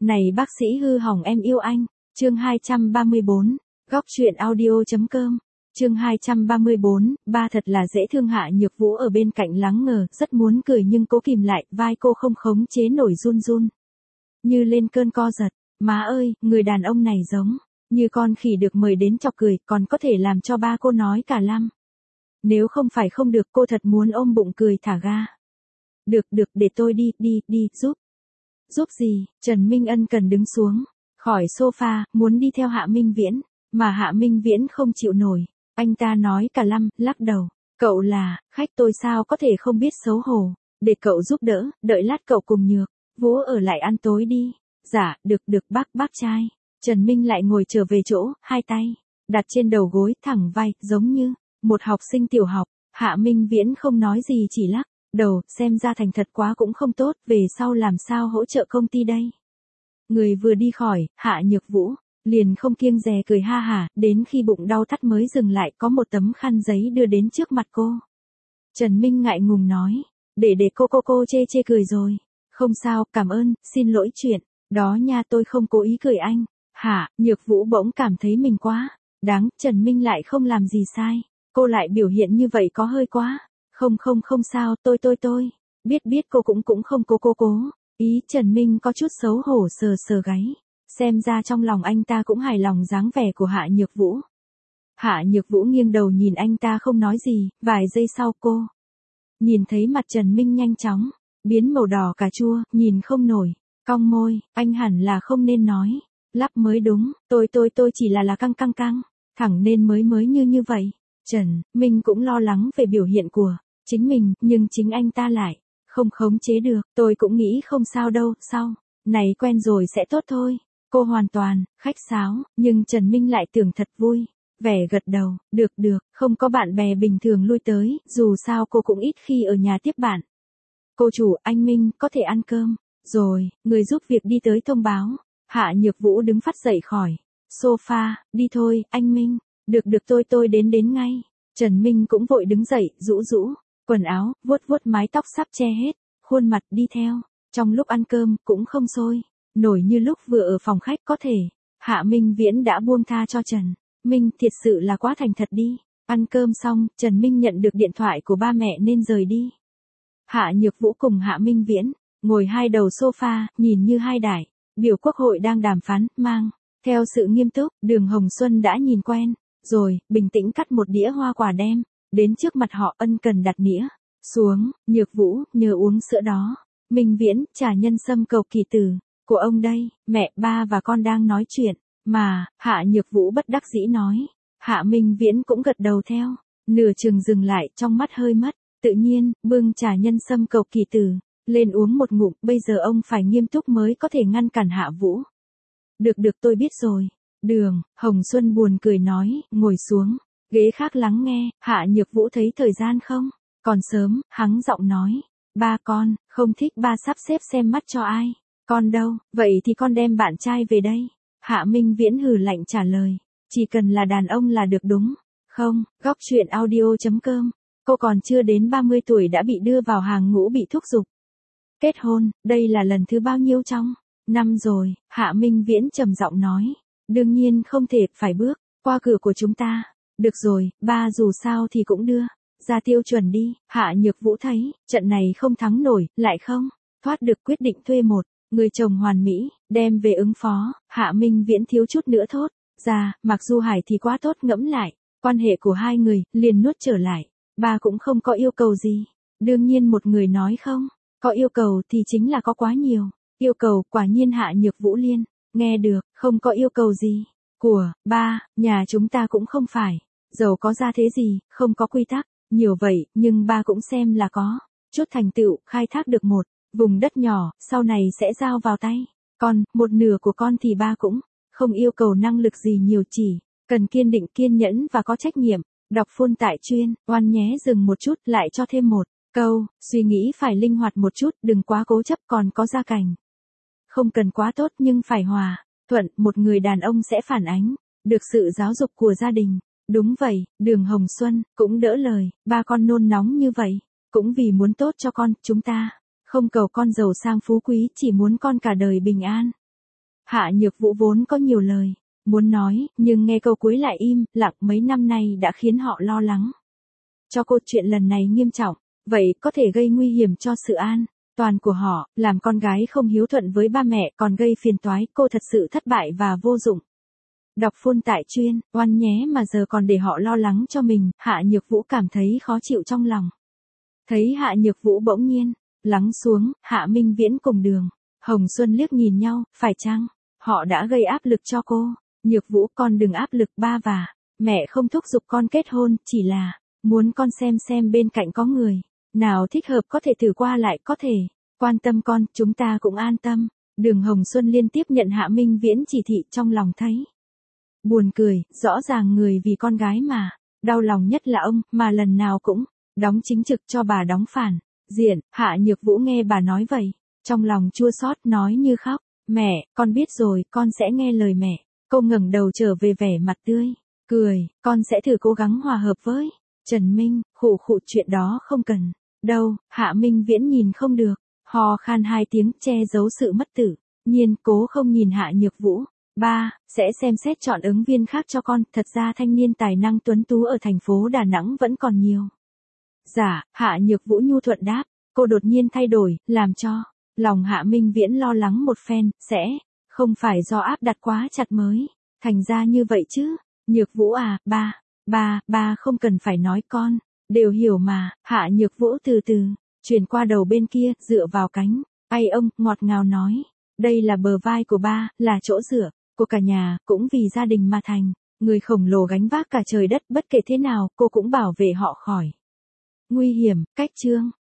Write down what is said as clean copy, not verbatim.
Này bác sĩ hư hỏng em yêu anh. Chương 234. Góc truyện audio.com. Chương 234. Ba thật là dễ thương. Hạ Nhược Vũ ở bên cạnh lắng ngờ, rất muốn cười nhưng cố kìm lại, vai cô không khống chế nổi run run. Như lên cơn co giật. Má ơi, người đàn ông này giống như con khỉ được mời đến chọc cười, còn có thể làm cho ba cô nói cả lăm. Nếu không phải không được, cô thật muốn ôm bụng cười thả ga. Được, để tôi đi, giúp. Giúp gì? Trần Minh Ân cần đứng xuống khỏi sofa, muốn đi theo Hạ Minh Viễn, mà Hạ Minh Viễn không chịu nổi. Anh ta nói cả lăm, lắc đầu. Cậu là khách, tôi sao có thể không biết xấu hổ. Để cậu giúp đỡ, đợi lát cậu cùng Nhược Vũ ở lại ăn tối đi. Dạ, được bác trai. Trần Minh lại ngồi trở về chỗ, hai tay đặt trên đầu gối, thẳng vai, giống như một học sinh tiểu học. Hạ Minh Viễn không nói gì, chỉ lắc đầu, xem ra thành thật quá cũng không tốt, về sau làm sao hỗ trợ công ty đây. Người vừa đi khỏi, Hạ Nhược Vũ liền không kiêng dè cười ha hả, đến khi bụng đau thắt mới dừng lại, có một tấm khăn giấy đưa đến trước mặt cô. Trần Minh ngại ngùng nói, để cô chê cười rồi. Không sao, cảm ơn, xin lỗi chuyện đó nha, tôi không cố ý cười anh. Hạ Nhược Vũ bỗng cảm thấy mình quá đáng, Trần Minh lại không làm gì sai, cô lại biểu hiện như vậy có hơi quá. Không sao, tôi biết cô cũng không cố ý. Trần Minh có chút xấu hổ sờ gáy, xem ra trong lòng anh ta cũng hài lòng dáng vẻ của Hạ Nhược Vũ. Hạ Nhược Vũ nghiêng đầu nhìn anh ta không nói gì, vài giây sau cô nhìn thấy mặt Trần Minh nhanh chóng biến màu đỏ cà chua, nhìn không nổi, cong môi, anh hẳn là không nên nói lắp mới đúng, tôi chỉ là căng, thẳng nên mới như vậy. Trần Minh cũng lo lắng về biểu hiện của chính mình, nhưng chính anh ta lại không khống chế được. Tôi cũng nghĩ không sao đâu, sau này quen rồi sẽ tốt thôi. Cô hoàn toàn khách sáo, nhưng Trần Minh lại tưởng thật vui vẻ gật đầu, được, không có bạn bè bình thường lui tới, dù sao cô cũng ít khi ở nhà tiếp bạn. Cô chủ, anh Minh, có thể ăn cơm rồi. Người giúp việc đi tới thông báo. Hạ Nhược Vũ đứng phắt dậy khỏi sofa, đi thôi, anh Minh. Được, tôi đến ngay. Trần Minh cũng vội đứng dậy, rũ quần áo, vuốt mái tóc sắp che hết khuôn mặt, đi theo. Trong lúc ăn cơm, cũng không sôi nổi như lúc vừa ở phòng khách, có thể Hạ Minh Viễn đã buông tha cho Trần Minh, thiệt sự là quá thành thật đi. Ăn cơm xong, Trần Minh nhận được điện thoại của ba mẹ nên rời đi. Hạ Nhược Vũ cùng Hạ Minh Viễn ngồi hai đầu sofa, nhìn như hai đại biểu quốc hội đang đàm phán, mang theo sự nghiêm túc. Đường Hồng Xuân đã nhìn quen rồi, bình tĩnh cắt một đĩa hoa quả đem đến trước mặt họ, ân cần đặt nĩa xuống. Nhược Vũ, nhờ uống sữa đó. Minh Viễn, trà nhân sâm cầu kỳ tử của ông đây. Mẹ, ba và con đang nói chuyện mà. Hạ Nhược Vũ bất đắc dĩ nói. Hạ Minh Viễn cũng gật đầu theo, nửa chừng dừng lại, trong mắt hơi mất tự nhiên, bưng trà nhân sâm cầu kỳ tử lên uống một ngụm. Bây giờ ông phải nghiêm túc mới có thể ngăn cản Hạ Vũ. Được, tôi biết rồi. Đường Hồng Xuân buồn cười nói, ngồi xuống ghế khác lắng nghe. Hạ Nhược Vũ thấy thời gian không còn sớm, hắng giọng nói, ba con không thích ba sắp xếp xem mắt cho ai. Con đâu? Vậy thì con đem bạn trai về đây. Hạ Minh Viễn hừ lạnh trả lời, chỉ cần là đàn ông là được đúng không? Góc truyện audio.com. Cô còn chưa đến 30 tuổi đã bị đưa vào hàng ngũ bị thúc giục kết hôn, đây là lần thứ bao nhiêu trong năm rồi? Hạ Minh Viễn trầm giọng nói, đương nhiên không thể phải bước qua cửa của chúng ta. Được rồi, ba dù sao thì cũng đưa ra tiêu chuẩn đi. Hạ Nhược Vũ thấy trận này không thắng nổi, lại không thoát được, quyết định thuê một người chồng hoàn mỹ đem về ứng phó. Hạ Minh Viễn thiếu chút nữa thốt ra, mặc dù Hải thì quá tốt, ngẫm lại quan hệ của hai người, liền nuốt trở lại. Ba cũng không có yêu cầu gì. Đương nhiên một người nói không có yêu cầu thì chính là có quá nhiều yêu cầu. Quả nhiên Hạ Nhược Vũ liên nghe được, không có yêu cầu gì của ba, nhà chúng ta cũng không phải giàu có ra thế gì, không có quy tắc nhiều vậy, nhưng ba cũng xem là có chút thành tựu, khai thác được một vùng đất nhỏ, sau này sẽ giao vào tay con. Một nửa của con thì ba cũng không yêu cầu năng lực gì nhiều, chỉ cần kiên định, kiên nhẫn và có trách nhiệm. Đọc phôn tại chuyên oan nhé. Dừng một chút, lại cho thêm một câu, suy nghĩ phải linh hoạt một chút, đừng quá cố chấp, còn có gia cảnh không cần quá tốt nhưng phải hòa thuận. Một người đàn ông sẽ phản ánh được sự giáo dục của gia đình. Đúng vậy, Đường Hồng Xuân cũng đỡ lời, ba con nôn nóng như vậy cũng vì muốn tốt cho con. Chúng ta không cầu con giàu sang phú quý, chỉ muốn con cả đời bình an. Hạ Nhược Vũ vốn có nhiều lời muốn nói, nhưng nghe câu cuối lại im lặng, mấy năm nay đã khiến họ lo lắng. Cho cô chuyện lần này nghiêm trọng, vậy có thể gây nguy hiểm cho sự an toàn của họ, làm con gái không hiếu thuận với ba mẹ còn gây phiền toái, cô thật sự thất bại và vô dụng. Đọc full tại chuyên, oan nhé mà giờ còn để họ lo lắng cho mình, Hạ Nhược Vũ cảm thấy khó chịu trong lòng. Thấy Hạ Nhược Vũ bỗng nhiên lắng xuống, Hạ Minh Viễn cùng Đường Hồng Xuân liếc nhìn nhau, phải chăng họ đã gây áp lực cho cô? Nhược Vũ, con đừng áp lực ba và mẹ không thúc giục con kết hôn, chỉ là muốn con xem bên cạnh có người nào thích hợp có thể thử qua lại, có thể quan tâm con, chúng ta cũng an tâm. Đường Hồng Xuân liên tiếp nhận Hạ Minh Viễn chỉ thị, trong lòng thấy buồn cười, rõ ràng người vì con gái mà đau lòng nhất là ông, mà lần nào cũng đóng chính trực cho bà đóng phản diện. Hạ Nhược Vũ nghe bà nói vậy, trong lòng chua xót nói như khóc, mẹ, con biết rồi, con sẽ nghe lời mẹ. Cô ngẩng đầu trở về vẻ mặt tươi cười, con sẽ thử cố gắng hòa hợp với Trần Minh, khụ chuyện đó không cần đâu. Hạ Minh Viễn nhìn không được, ho khan 2 tiếng che giấu sự mất tự nhiên, cố không nhìn Hạ Nhược Vũ. Ba, sẽ xem xét chọn ứng viên khác cho con, thật ra thanh niên tài năng tuấn tú ở thành phố Đà Nẵng vẫn còn nhiều. Dạ, Hạ Nhược Vũ nhu thuận đáp, cô đột nhiên thay đổi, làm cho lòng Hạ Minh Viễn lo lắng một phen, sẽ không phải do áp đặt quá chặt mới thành ra như vậy chứ. Nhược Vũ à, ba không cần phải nói, con đều hiểu mà. Hạ Nhược Vũ từ từ chuyển qua đầu bên kia, dựa vào cánh tay ông, ngọt ngào nói, đây là bờ vai của ba, là chỗ dựa của cả nhà, cũng vì gia đình mà thành người khổng lồ gánh vác cả trời đất, bất kể thế nào cô cũng bảo vệ họ khỏi nguy hiểm. Cách chương